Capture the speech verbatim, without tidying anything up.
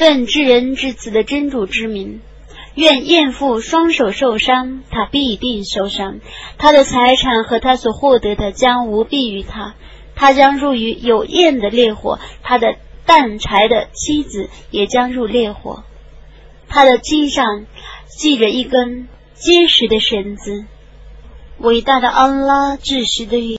奉至人至子的真主之名，愿艳妇双手受伤，他必定受伤，他的财产和他所获得的将无裨于他，他将入于有焰的烈火，他的担柴的妻子也将入烈火，他的襟上系着一根结实的绳子。伟大的安拉至实的语